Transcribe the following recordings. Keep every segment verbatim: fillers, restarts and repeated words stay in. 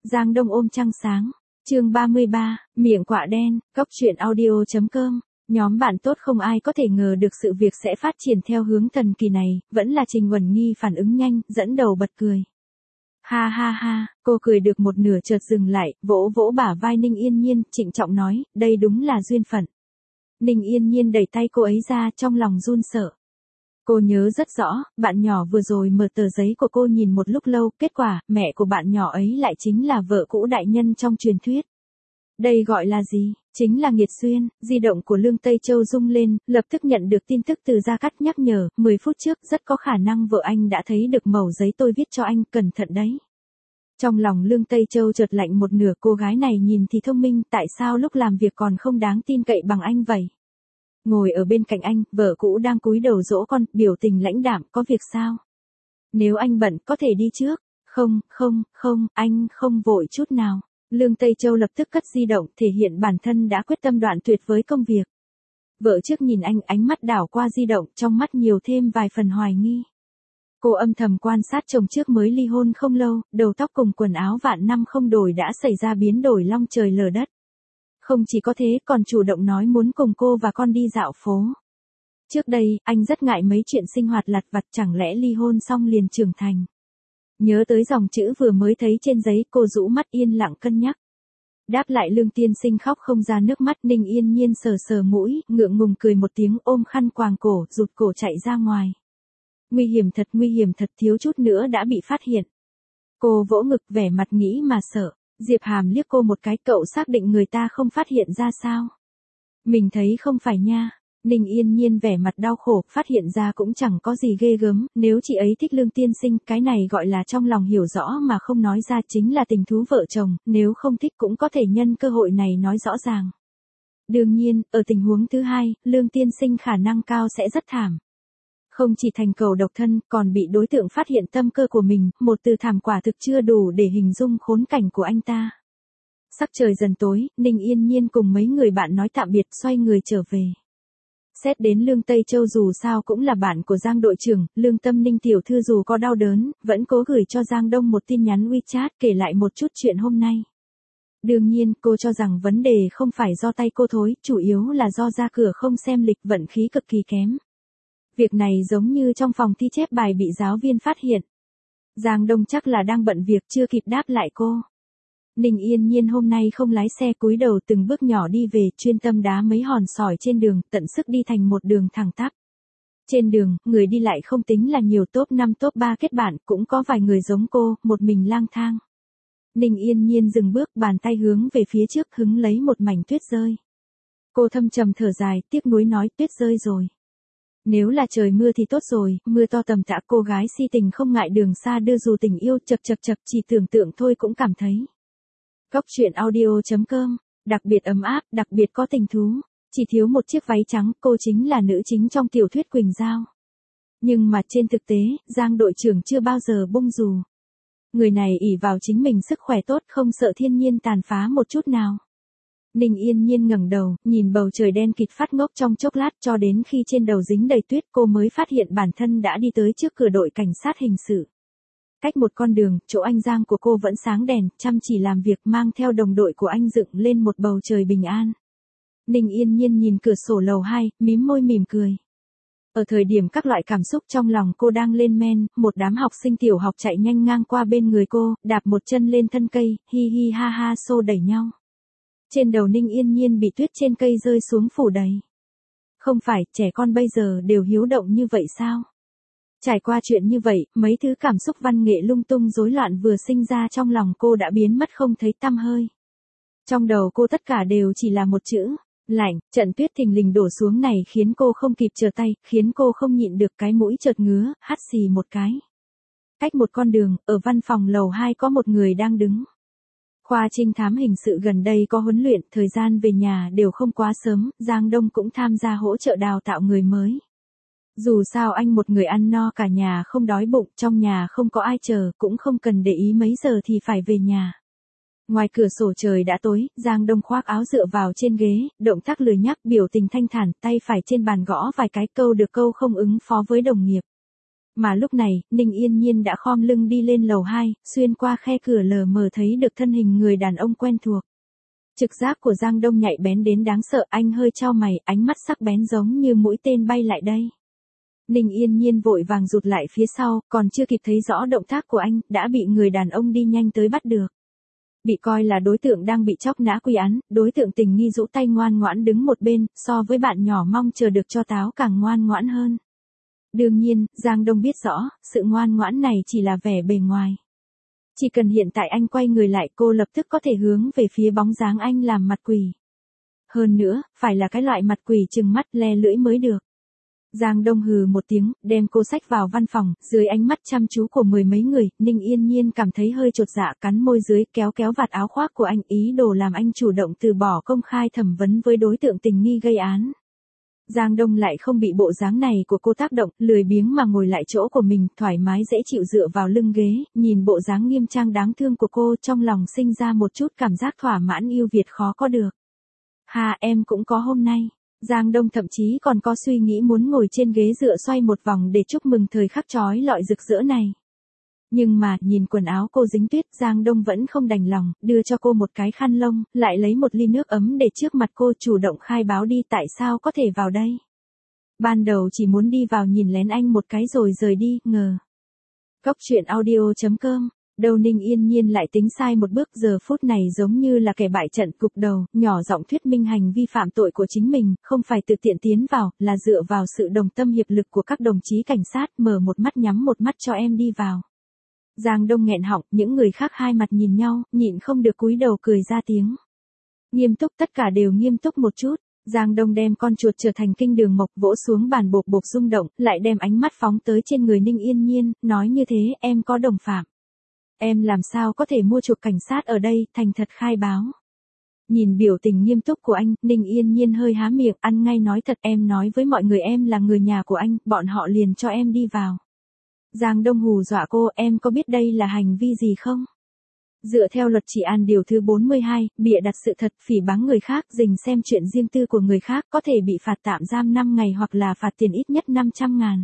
Giang Đông ôm trăng sáng. Chương ba mươi ba, miệng quạ đen, cốc truyện audio chấm com. Nhóm bạn tốt không ai có thể ngờ được sự việc sẽ phát triển theo hướng thần kỳ này, vẫn là Trình Uẩn Nhi phản ứng nhanh, dẫn đầu bật cười. Ha ha ha, cô cười được một nửa chợt dừng lại, vỗ vỗ bả vai Ninh Yên Nhiên, trịnh trọng nói, đây đúng là duyên phận. Ninh Yên Nhiên đẩy tay cô ấy ra, trong lòng run sợ. Cô nhớ rất rõ, bạn nhỏ vừa rồi mở tờ giấy của cô nhìn một lúc lâu, kết quả, mẹ của bạn nhỏ ấy lại chính là vợ cũ đại nhân trong truyền thuyết. Đây gọi là gì? Chính là nghiệt duyên. Di động của Lương Tây Châu rung lên, lập tức nhận được tin tức từ Gia Cát nhắc nhở, mười phút trước rất có khả năng vợ anh đã thấy được mẩu giấy tôi viết cho anh, cẩn thận đấy. Trong lòng Lương Tây Châu chợt lạnh một nửa, cô gái này nhìn thì thông minh, tại sao lúc làm việc còn không đáng tin cậy bằng anh vậy? Ngồi ở bên cạnh anh, vợ cũ đang cúi đầu dỗ con, biểu tình lãnh đạm, có việc sao? Nếu anh bận, có thể đi trước. Không, không, không, anh không vội chút nào. Lương Tây Châu lập tức cất di động, thể hiện bản thân đã quyết tâm đoạn tuyệt với công việc. Vợ trước nhìn anh, ánh mắt đảo qua di động, trong mắt nhiều thêm vài phần hoài nghi. Cô âm thầm quan sát chồng trước mới ly hôn không lâu, đầu tóc cùng quần áo vạn năm không đổi đã xảy ra biến đổi long trời lở đất. Không chỉ có thế, còn chủ động nói muốn cùng cô và con đi dạo phố. Trước đây, anh rất ngại mấy chuyện sinh hoạt lặt vặt, chẳng lẽ ly hôn xong liền trưởng thành. Nhớ tới dòng chữ vừa mới thấy trên giấy, cô rũ mắt yên lặng cân nhắc. Đáp lại Lương tiên sinh khóc không ra nước mắt. Ninh Yên Nhiên sờ sờ mũi, ngượng ngùng cười một tiếng, ôm khăn quàng cổ, rụt cổ chạy ra ngoài. Nguy hiểm thật, nguy hiểm thật, thiếu chút nữa đã bị phát hiện. Cô vỗ ngực vẻ mặt nghĩ mà sợ. Diệp Hàm liếc cô một cái, cậu xác định người ta không phát hiện ra sao? Mình thấy không phải nha. Ninh Yên Nhiên vẻ mặt đau khổ, phát hiện ra cũng chẳng có gì ghê gớm, nếu chị ấy thích Lương tiên sinh, cái này gọi là trong lòng hiểu rõ mà không nói ra, chính là tình thú vợ chồng, nếu không thích cũng có thể nhân cơ hội này nói rõ ràng. Đương nhiên, ở tình huống thứ hai, Lương tiên sinh khả năng cao sẽ rất thảm. Không chỉ thành cầu độc thân, còn bị đối tượng phát hiện tâm cơ của mình, một từ thảm quả thực chưa đủ để hình dung khốn cảnh của anh ta. Sắc trời dần tối, Ninh Yên Nhiên cùng mấy người bạn nói tạm biệt, xoay người trở về. Xét đến Lương Tây Châu dù sao cũng là bạn của Giang đội trưởng, lương tâm Ninh tiểu thư dù có đau đớn, vẫn cố gửi cho Giang Đông một tin nhắn WeChat kể lại một chút chuyện hôm nay. Đương nhiên, cô cho rằng vấn đề không phải do tay cô thối, chủ yếu là do ra cửa không xem lịch, vận khí cực kỳ kém. Việc này giống như trong phòng thi chép bài bị giáo viên phát hiện. Giang Đông chắc là đang bận việc, chưa kịp đáp lại cô. Ninh Yên Nhiên hôm nay không lái xe, cúi đầu từng bước nhỏ đi về, chuyên tâm đá mấy hòn sỏi trên đường, tận sức đi thành một đường thẳng tắp. Trên đường, người đi lại không tính là nhiều, top năm top ba kết bạn, cũng có vài người giống cô, một mình lang thang. Ninh Yên Nhiên dừng bước, bàn tay hướng về phía trước, hứng lấy một mảnh tuyết rơi. Cô thâm trầm thở dài, tiếc nuối nói, tuyết rơi rồi. Nếu là trời mưa thì tốt rồi, mưa to tầm tã, cô gái si tình không ngại đường xa đưa dù tình yêu, chập chập chập, chỉ tưởng tượng thôi cũng cảm thấy. Cốc truyện audio chấm com, đặc biệt ấm áp, đặc biệt có tình thú, chỉ thiếu một chiếc váy trắng, cô chính là nữ chính trong tiểu thuyết Quỳnh Giao. Nhưng mà trên thực tế, Giang đội trưởng chưa bao giờ bung dù. Người này ỷ vào chính mình sức khỏe tốt, không sợ thiên nhiên tàn phá một chút nào. Ninh Yên Nhiên ngẩng đầu, nhìn bầu trời đen kịt phát ngốc trong chốc lát, cho đến khi trên đầu dính đầy tuyết, cô mới phát hiện bản thân đã đi tới trước cửa đội cảnh sát hình sự. Cách một con đường, chỗ anh Giang của cô vẫn sáng đèn, chăm chỉ làm việc, mang theo đồng đội của anh dựng lên một bầu trời bình an. Ninh Yên Nhiên nhìn cửa sổ lầu hai, mím môi mỉm cười. Ở thời điểm các loại cảm xúc trong lòng cô đang lên men, một đám học sinh tiểu học chạy nhanh ngang qua bên người cô, đạp một chân lên thân cây, hi hi ha ha xô đẩy nhau. Trên đầu Ninh Yên Nhiên bị tuyết trên cây rơi xuống phủ đầy. Không phải, trẻ con bây giờ đều hiếu động như vậy sao? Trải qua chuyện như vậy, mấy thứ cảm xúc văn nghệ lung tung rối loạn vừa sinh ra trong lòng cô đã biến mất không thấy tăm hơi. Trong đầu cô tất cả đều chỉ là một chữ, lạnh. Trận tuyết thình lình đổ xuống này khiến cô không kịp trở tay, khiến cô không nhịn được cái mũi chợt ngứa, hắt xì một cái. Cách một con đường, ở văn phòng lầu hai có một người đang đứng. Khoa trinh thám hình sự gần đây có huấn luyện, thời gian về nhà đều không quá sớm, Giang Đông cũng tham gia hỗ trợ đào tạo người mới. Dù sao anh một người ăn no cả nhà không đói bụng, trong nhà không có ai chờ, cũng không cần để ý mấy giờ thì phải về nhà. Ngoài cửa sổ trời đã tối, Giang Đông khoác áo dựa vào trên ghế, động tác lười nhác, biểu tình thanh thản, tay phải trên bàn gõ vài cái, câu được câu không ứng phó với đồng nghiệp. Mà lúc này, Ninh Yên Nhiên đã khom lưng đi lên lầu hai, xuyên qua khe cửa lờ mờ thấy được thân hình người đàn ông quen thuộc. Trực giác của Giang Đông nhạy bén đến đáng sợ, anh hơi chau mày, ánh mắt sắc bén giống như mũi tên bay lại đây. Ninh Yên Nhiên vội vàng rụt lại phía sau, còn chưa kịp thấy rõ động tác của anh, đã bị người đàn ông đi nhanh tới bắt được. Bị coi là đối tượng đang bị chóc nã quy án, đối tượng tình nghi rũ tay ngoan ngoãn đứng một bên, so với bạn nhỏ mong chờ được cho táo càng ngoan ngoãn hơn. Đương nhiên, Giang Đông biết rõ, sự ngoan ngoãn này chỉ là vẻ bề ngoài. Chỉ cần hiện tại anh quay người lại, cô lập tức có thể hướng về phía bóng dáng anh làm mặt quỷ. Hơn nữa, phải là cái loại mặt quỷ trừng mắt le lưỡi mới được. Giang Đông hừ một tiếng, đem cô xách vào văn phòng, dưới ánh mắt chăm chú của mười mấy người, Ninh Yên Nhiên cảm thấy hơi chột dạ, cắn môi dưới, kéo kéo vạt áo khoác của anh, ý đồ làm anh chủ động từ bỏ công khai thẩm vấn với đối tượng tình nghi gây án. Giang Đông lại không bị bộ dáng này của cô tác động, lười biếng mà ngồi lại chỗ của mình, thoải mái dễ chịu dựa vào lưng ghế, nhìn bộ dáng nghiêm trang đáng thương của cô, trong lòng sinh ra một chút cảm giác thỏa mãn yêu Việt khó có được. Ha, em cũng có hôm nay. Giang Đông thậm chí còn có suy nghĩ muốn ngồi trên ghế dựa xoay một vòng để chúc mừng thời khắc chói lọi rực rỡ này. Nhưng mà, nhìn quần áo cô dính tuyết, Giang Đông vẫn không đành lòng, đưa cho cô một cái khăn lông, lại lấy một ly nước ấm để trước mặt cô, chủ động khai báo đi tại sao có thể vào đây. Ban đầu chỉ muốn đi vào nhìn lén anh một cái rồi rời đi, ngờ. Cốc truyện audio chấm com. Đầu Ninh Yên Nhiên lại tính sai một bước, giờ phút này giống như là kẻ bại trận cục đầu, nhỏ giọng thuyết minh hành vi phạm tội của chính mình, không phải tự tiện tiến vào, là dựa vào sự đồng tâm hiệp lực của các đồng chí cảnh sát, mở một mắt nhắm một mắt cho em đi vào. Giang Đông nghẹn họng, những người khác hai mặt nhìn nhau, nhịn không được cúi đầu cười ra tiếng. Nghiêm túc, tất cả đều nghiêm túc một chút. Giang Đông đem con chuột trở thành kinh đường mộc, vỗ xuống bàn bộp bộp rung động, lại đem ánh mắt phóng tới trên người Ninh Yên Nhiên, nói như thế, em có đồng phạm. Em làm sao có thể mua chuộc cảnh sát ở đây, thành thật khai báo. Nhìn biểu tình nghiêm túc của anh, Ninh Yên Nhiên hơi há miệng, ăn ngay nói thật, em nói với mọi người em là người nhà của anh, bọn họ liền cho em đi vào. Giang Đông hù dọa cô, em có biết đây là hành vi gì không? Dựa theo luật trị an điều thứ bốn mươi hai, bịa đặt sự thật, phỉ báng người khác, rình xem chuyện riêng tư của người khác, có thể bị phạt tạm giam năm ngày hoặc là phạt tiền ít nhất năm trăm ngàn.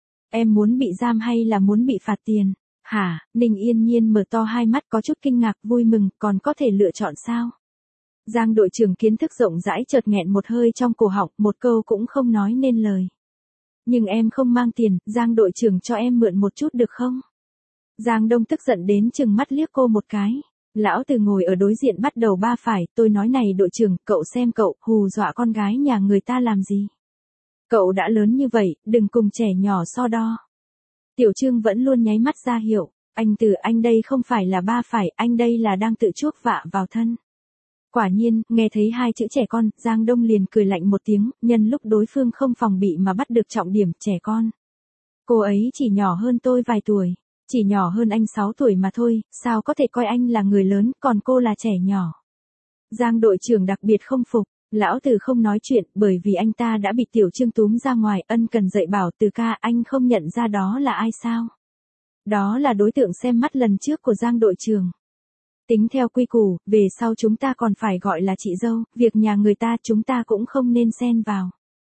Em muốn bị giam hay là muốn bị phạt tiền? Hả? Ninh Yên Nhiên mở to hai mắt có chút kinh ngạc, vui mừng, còn có thể lựa chọn sao? Giang đội trưởng kiến thức rộng rãi chợt nghẹn một hơi trong cổ họng, một câu cũng không nói nên lời. Nhưng em không mang tiền, Giang đội trưởng cho em mượn một chút được không? Giang Đông tức giận đến chừng mắt liếc cô một cái. Lão Từ ngồi ở đối diện bắt đầu ba phải, tôi nói này đội trưởng, cậu xem cậu, hù dọa con gái nhà người ta làm gì? Cậu đã lớn như vậy, đừng cùng trẻ nhỏ so đo. Tiểu Trương vẫn luôn nháy mắt ra hiệu, anh Từ, anh đây không phải là ba phải, anh đây là đang tự chuốc vạ vào thân. Quả nhiên, nghe thấy hai chữ trẻ con, Giang Đông liền cười lạnh một tiếng, nhân lúc đối phương không phòng bị mà bắt được trọng điểm, trẻ con. Cô ấy chỉ nhỏ hơn tôi vài tuổi, chỉ nhỏ hơn anh sáu tuổi mà thôi, sao có thể coi anh là người lớn, còn cô là trẻ nhỏ. Giang đội trưởng đặc biệt không phục, lão Từ không nói chuyện, bởi vì anh ta đã bị Tiểu Trương túm ra ngoài, ân cần dạy bảo, Từ ca, anh không nhận ra đó là ai sao? Đó là đối tượng xem mắt lần trước của Giang đội trưởng. Tính theo quy củ, về sau chúng ta còn phải gọi là chị dâu, việc nhà người ta chúng ta cũng không nên xen vào.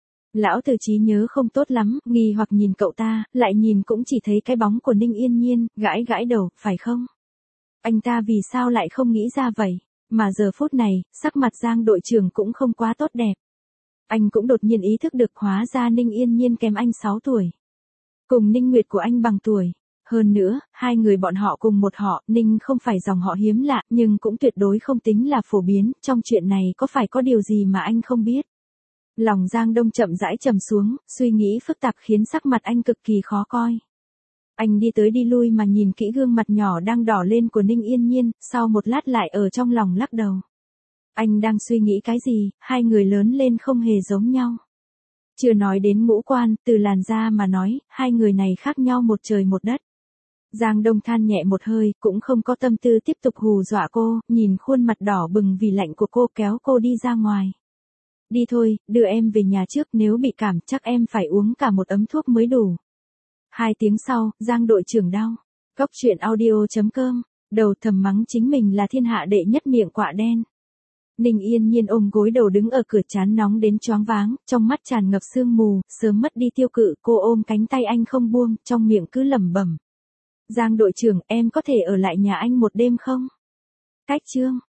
Lão Từ trí nhớ không tốt lắm, nghi hoặc nhìn cậu ta, lại nhìn cũng chỉ thấy cái bóng của Ninh Yên Nhiên, gãi gãi đầu, phải không? Anh ta vì sao lại không nghĩ ra vậy? Mà giờ phút này, sắc mặt Giang đội trưởng cũng không quá tốt đẹp. Anh cũng đột nhiên ý thức được hóa ra Ninh Yên Nhiên kém anh sáu tuổi. Cùng Ninh Nguyệt của anh bằng tuổi. Hơn nữa, hai người bọn họ cùng một họ, Ninh không phải dòng họ hiếm lạ, nhưng cũng tuyệt đối không tính là phổ biến, trong chuyện này có phải có điều gì mà anh không biết. Lòng Giang Đông chậm rãi trầm xuống, suy nghĩ phức tạp khiến sắc mặt anh cực kỳ khó coi. Anh đi tới đi lui mà nhìn kỹ gương mặt nhỏ đang đỏ lên của Ninh Yên Nhiên, sau một lát lại ở trong lòng lắc đầu. Anh đang suy nghĩ cái gì, hai người lớn lên không hề giống nhau. Chưa nói đến ngũ quan, từ làn da mà nói, hai người này khác nhau một trời một đất. Giang Đông than nhẹ một hơi, cũng không có tâm tư tiếp tục hù dọa cô, nhìn khuôn mặt đỏ bừng vì lạnh của cô kéo cô đi ra ngoài. Đi thôi, đưa em về nhà trước, nếu bị cảm chắc em phải uống cả một ấm thuốc mới đủ. Hai tiếng sau, Giang đội trưởng đau. Cốc truyện audio chấm com, đầu thầm mắng chính mình là thiên hạ đệ nhất miệng quạ đen. Ninh Yên Nhiên ôm gối đầu đứng ở cửa, chán nóng đến choáng váng, trong mắt tràn ngập sương mù, sớm mất đi tiêu cự, cô ôm cánh tay anh không buông, trong miệng cứ lẩm bẩm. Giang đội trưởng, em có thể ở lại nhà anh một đêm không? Cách chương